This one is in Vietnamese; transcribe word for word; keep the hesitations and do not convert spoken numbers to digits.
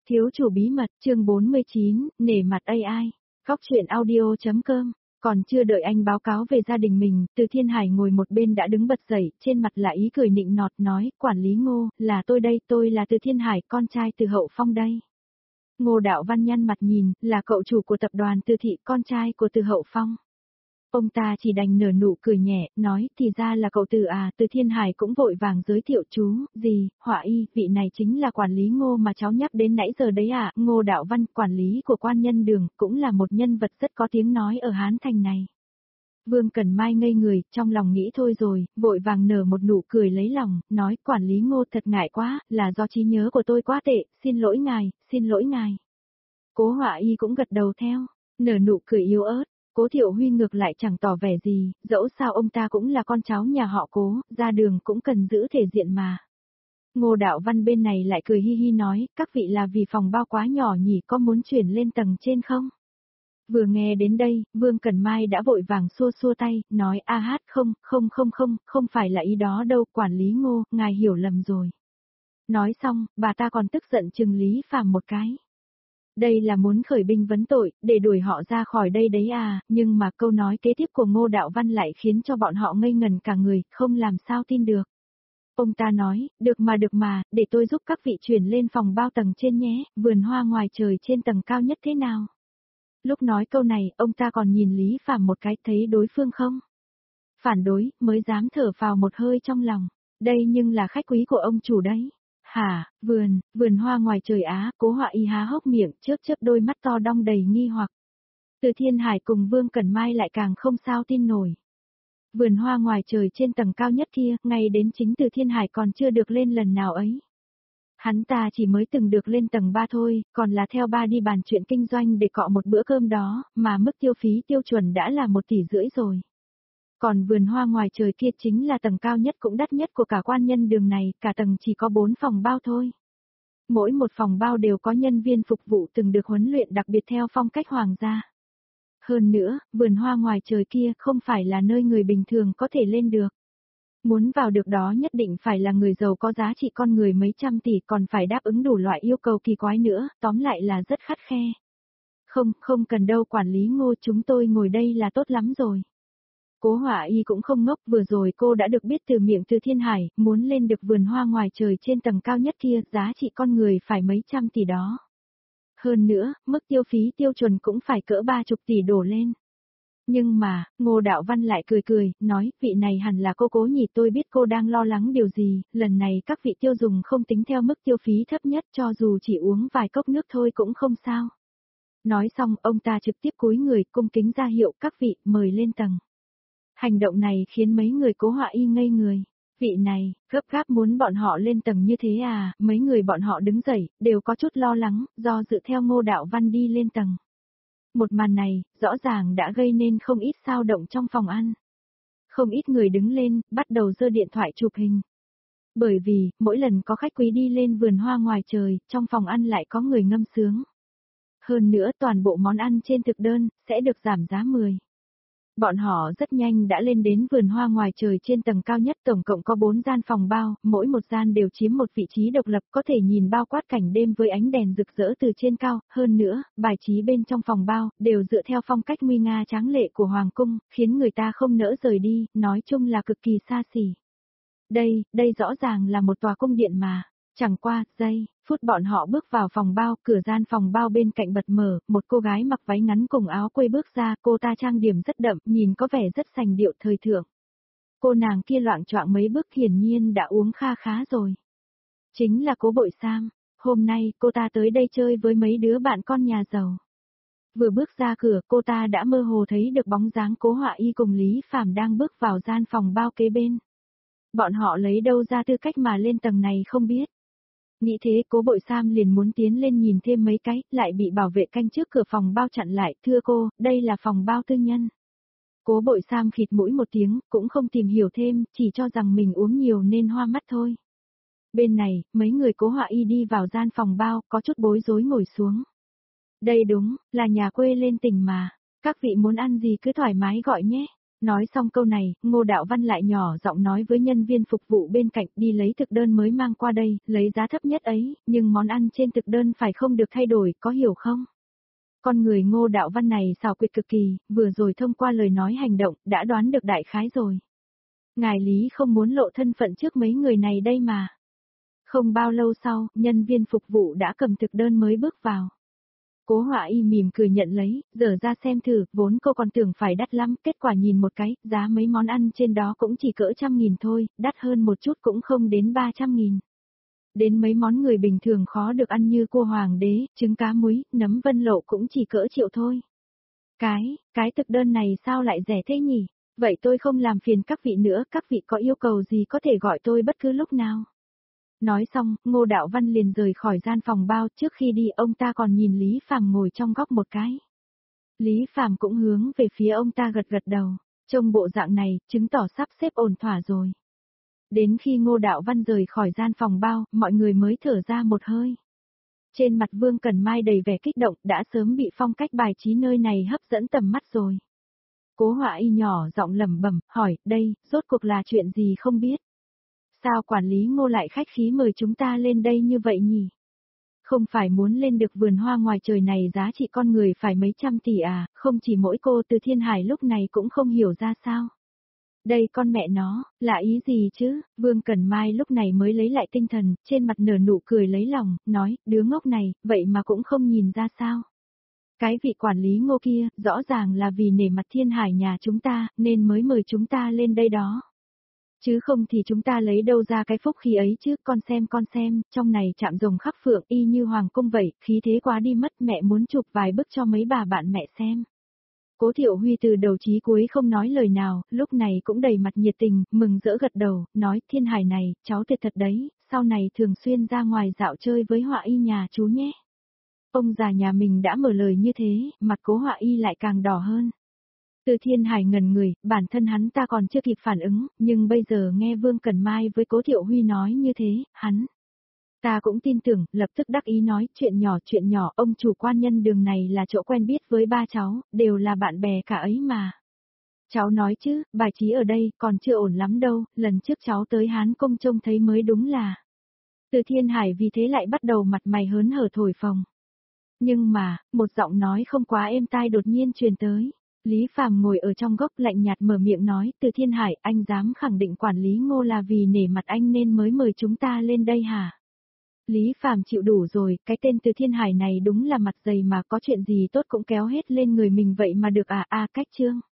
Thiếu chủ bí mật, chương bốn mươi chín, nể mặt a i. Góc truyện audio.com. Còn chưa đợi anh báo cáo về gia đình mình, Từ Thiên Hải ngồi một bên đã đứng bật dậy, trên mặt là ý cười nịnh nọt nói, quản lý Ngô, là tôi đây, tôi là Từ Thiên Hải, con trai Từ Hậu Phong đây. Ngô Đạo Văn nhăn mặt nhìn, là cậu chủ của tập đoàn Từ Thị, con trai của Từ Hậu Phong. Ông ta chỉ đành nở nụ cười nhẹ, nói, thì ra là cậu Từ à, Từ Thiên Hải cũng vội vàng giới thiệu chú, gì, họa y, vị này chính là quản lý Ngô mà cháu nhắc đến nãy giờ đấy à, Ngô Đạo Văn, quản lý của quan nhân đường, cũng là một nhân vật rất có tiếng nói ở Hán Thành này. Vương Cẩn Mai ngây người, trong lòng nghĩ thôi rồi, vội vàng nở một nụ cười lấy lòng, nói, quản lý Ngô thật ngại quá, là do trí nhớ của tôi quá tệ, xin lỗi ngài, xin lỗi ngài. Cố họa y cũng gật đầu theo, nở nụ cười yếu ớt. Cố Thiệu Huy ngược lại chẳng tỏ vẻ gì, dẫu sao ông ta cũng là con cháu nhà họ Cố, ra đường cũng cần giữ thể diện mà. Ngô Đạo Văn bên này lại cười hi hi nói, các vị là vì phòng bao quá nhỏ nhỉ, có muốn chuyển lên tầng trên không? Vừa nghe đến đây, Vương Cẩn Mai đã vội vàng xua xua tay, nói a hát không, không không không, không phải là ý đó đâu, quản lý Ngô, ngài hiểu lầm rồi. Nói xong, bà ta còn tức giận trừng Lý Phàm một cái. Đây là muốn khởi binh vấn tội, để đuổi họ ra khỏi đây đấy à, nhưng mà câu nói kế tiếp của Ngô Đạo Văn lại khiến cho bọn họ ngây ngần cả người, không làm sao tin được. Ông ta nói, được mà được mà, để tôi giúp các vị chuyển lên phòng bao tầng trên nhé, vườn hoa ngoài trời trên tầng cao nhất thế nào. Lúc nói câu này, ông ta còn nhìn Lý Phàm một cái, thấy đối phương không phản đối, mới dám thở vào một hơi trong lòng, đây nhưng là khách quý của ông chủ đấy. Hả, vườn, vườn hoa ngoài trời á, Cố họa y há hốc miệng, chớp chớp đôi mắt to đong đầy nghi hoặc. Từ Thiên Hải cùng Vương Cẩn Mai lại càng không sao tin nổi. Vườn hoa ngoài trời trên tầng cao nhất kia, ngay đến chính Từ Thiên Hải còn chưa được lên lần nào ấy. Hắn ta chỉ mới từng được lên tầng ba thôi, còn là theo ba đi bàn chuyện kinh doanh để cọ một bữa cơm đó, mà mức tiêu phí tiêu chuẩn đã là một tỷ rưỡi rồi. Còn vườn hoa ngoài trời kia chính là tầng cao nhất cũng đắt nhất của cả quan nhân đường này, cả tầng chỉ có bốn phòng bao thôi. Mỗi một phòng bao đều có nhân viên phục vụ từng được huấn luyện đặc biệt theo phong cách hoàng gia. Hơn nữa, vườn hoa ngoài trời kia không phải là nơi người bình thường có thể lên được. Muốn vào được đó nhất định phải là người giàu có giá trị con người mấy trăm tỷ, còn phải đáp ứng đủ loại yêu cầu kỳ quái nữa, tóm lại là rất khắt khe. Không, không cần đâu quản lý Ngô, chúng tôi ngồi đây là tốt lắm rồi. Cố họa y cũng không ngốc, vừa rồi cô đã được biết từ miệng Từ Thiên Hải, muốn lên được vườn hoa ngoài trời trên tầng cao nhất kia, giá trị con người phải mấy trăm tỷ đó. Hơn nữa, mức tiêu phí tiêu chuẩn cũng phải cỡ ba chục tỷ đổ lên. Nhưng mà, Ngô Đạo Văn lại cười cười, nói, vị này hẳn là cô Cố nhỉ, tôi biết cô đang lo lắng điều gì, lần này các vị tiêu dùng không tính theo mức tiêu phí thấp nhất, cho dù chỉ uống vài cốc nước thôi cũng không sao. Nói xong, ông ta trực tiếp cúi người, cung kính ra hiệu các vị, mời lên tầng. Hành động này khiến mấy người Cố họa y ngây người. Vị này, gấp gáp muốn bọn họ lên tầng như thế à, mấy người bọn họ đứng dậy, đều có chút lo lắng, do dự theo Ngô Đạo Văn đi lên tầng. Một màn này, rõ ràng đã gây nên không ít xao động trong phòng ăn. Không ít người đứng lên, bắt đầu giơ điện thoại chụp hình. Bởi vì, mỗi lần có khách quý đi lên vườn hoa ngoài trời, trong phòng ăn lại có người ngâm sướng. Hơn nữa toàn bộ món ăn trên thực đơn, sẽ được giảm giá mười. Bọn họ rất nhanh đã lên đến vườn hoa ngoài trời trên tầng cao nhất, tổng cộng có bốn gian phòng bao, mỗi một gian đều chiếm một vị trí độc lập, có thể nhìn bao quát cảnh đêm với ánh đèn rực rỡ từ trên cao, hơn nữa, bài trí bên trong phòng bao, đều dựa theo phong cách nguy nga tráng lệ của Hoàng cung, khiến người ta không nỡ rời đi, nói chung là cực kỳ xa xỉ. Đây, đây rõ ràng là một tòa cung điện mà. Chẳng qua, giây, phút bọn họ bước vào phòng bao, cửa gian phòng bao bên cạnh bật mở, một cô gái mặc váy ngắn cùng áo quây bước ra, cô ta trang điểm rất đậm, nhìn có vẻ rất sành điệu thời thượng. Cô nàng kia loạng choạng mấy bước hiển nhiên đã uống kha khá rồi. Chính là Cố Bội Sam, hôm nay cô ta tới đây chơi với mấy đứa bạn con nhà giàu. Vừa bước ra cửa, cô ta đã mơ hồ thấy được bóng dáng Cố họa y cùng Lý Phàm đang bước vào gian phòng bao kế bên. Bọn họ lấy đâu ra tư cách mà lên tầng này không biết. Nghĩ thế Cố Bội Sam liền muốn tiến lên nhìn thêm mấy cái, lại bị bảo vệ canh trước cửa phòng bao chặn lại, thưa cô, đây là phòng bao tư nhân. Cố Bội Sam khịt mũi một tiếng, cũng không tìm hiểu thêm, chỉ cho rằng mình uống nhiều nên hoa mắt thôi. Bên này, mấy người Cố họa y đi vào gian phòng bao, có chút bối rối ngồi xuống. Đây đúng, là nhà quê lên tỉnh mà, các vị muốn ăn gì cứ thoải mái gọi nhé. Nói xong câu này, Ngô Đạo Văn lại nhỏ giọng nói với nhân viên phục vụ bên cạnh đi lấy thực đơn mới mang qua đây, lấy giá thấp nhất ấy, nhưng món ăn trên thực đơn phải không được thay đổi, có hiểu không? Con người Ngô Đạo Văn này xảo quyệt cực kỳ, vừa rồi thông qua lời nói hành động, đã đoán được đại khái rồi. Ngài Lý không muốn lộ thân phận trước mấy người này đây mà. Không bao lâu sau, nhân viên phục vụ đã cầm thực đơn mới bước vào. Cố Họa Y mỉm cười nhận lấy, dở ra xem thử, vốn cô còn tưởng phải đắt lắm, kết quả nhìn một cái, giá mấy món ăn trên đó cũng chỉ cỡ trăm nghìn thôi, đắt hơn một chút cũng không đến ba trăm nghìn. Đến mấy món người bình thường khó được ăn như cua hoàng đế, trứng cá muối, nấm vân lộ cũng chỉ cỡ triệu thôi. Cái, cái thực đơn này sao lại rẻ thế nhỉ? Vậy tôi không làm phiền các vị nữa, các vị có yêu cầu gì có thể gọi tôi bất cứ lúc nào. Nói xong, Ngô Đạo Văn liền rời khỏi gian phòng bao, trước khi đi ông ta còn nhìn Lý Phàm ngồi trong góc một cái. Lý Phàm cũng hướng về phía ông ta gật gật đầu, trông bộ dạng này, chứng tỏ sắp xếp ổn thỏa rồi. Đến khi Ngô Đạo Văn rời khỏi gian phòng bao, mọi người mới thở ra một hơi. Trên mặt Vương Cẩn Mai đầy vẻ kích động, đã sớm bị phong cách bài trí nơi này hấp dẫn tầm mắt rồi. Cố Họa Y nhỏ giọng lẩm bẩm, hỏi, đây, rốt cuộc là chuyện gì không biết? Sao quản lý Ngô lại khách khí mời chúng ta lên đây như vậy nhỉ? Không phải muốn lên được vườn hoa ngoài trời này giá trị con người phải mấy trăm tỷ à, không chỉ mỗi cô Từ Thiên Hải lúc này cũng không hiểu ra sao. Đây con mẹ nó, là ý gì chứ? Vương Cẩn Mai lúc này mới lấy lại tinh thần, trên mặt nở nụ cười lấy lòng, nói, đứa ngốc này, vậy mà cũng không nhìn ra sao. Cái vị quản lý Ngô kia, rõ ràng là vì nể mặt Thiên Hải nhà chúng ta, nên mới mời chúng ta lên đây đó. Chứ không thì chúng ta lấy đâu ra cái phúc khí ấy chứ, con xem con xem, trong này chạm rồng khắp phượng y như hoàng cung vậy, khí thế quá đi mất, mẹ muốn chụp vài bức cho mấy bà bạn mẹ xem. Cố Thiệu Huy từ đầu chí cuối không nói lời nào, lúc này cũng đầy mặt nhiệt tình, mừng rỡ gật đầu, nói, Thiên Hải này, cháu tuyệt thật đấy, sau này thường xuyên ra ngoài dạo chơi với Họa Y nhà chú nhé. Ông già nhà mình đã mở lời như thế, mặt Cố Họa Y lại càng đỏ hơn. Từ Thiên Hải ngẩn người, bản thân hắn ta còn chưa kịp phản ứng, nhưng bây giờ nghe Vương Cẩn Mai với Cố Thiệu Huy nói như thế, hắn ta cũng tin tưởng, lập tức đắc ý nói, chuyện nhỏ chuyện nhỏ, ông chủ quan nhân đường này là chỗ quen biết với ba cháu, đều là bạn bè cả ấy mà. Cháu nói chứ, bài trí ở đây còn chưa ổn lắm đâu, lần trước cháu tới Hán Công trông thấy mới đúng là. Từ Thiên Hải vì thế lại bắt đầu mặt mày hớn hở thổi phồng. Nhưng mà, một giọng nói không quá êm tai đột nhiên truyền tới. Lý Phàm ngồi ở trong góc lạnh nhạt mở miệng nói, Từ Thiên Hải, anh dám khẳng định quản lý Ngô là vì nể mặt anh nên mới mời chúng ta lên đây hả? Lý Phàm chịu đủ rồi, cái tên Từ Thiên Hải này đúng là mặt dày mà có chuyện gì tốt cũng kéo hết lên người mình vậy mà được à à cách chương.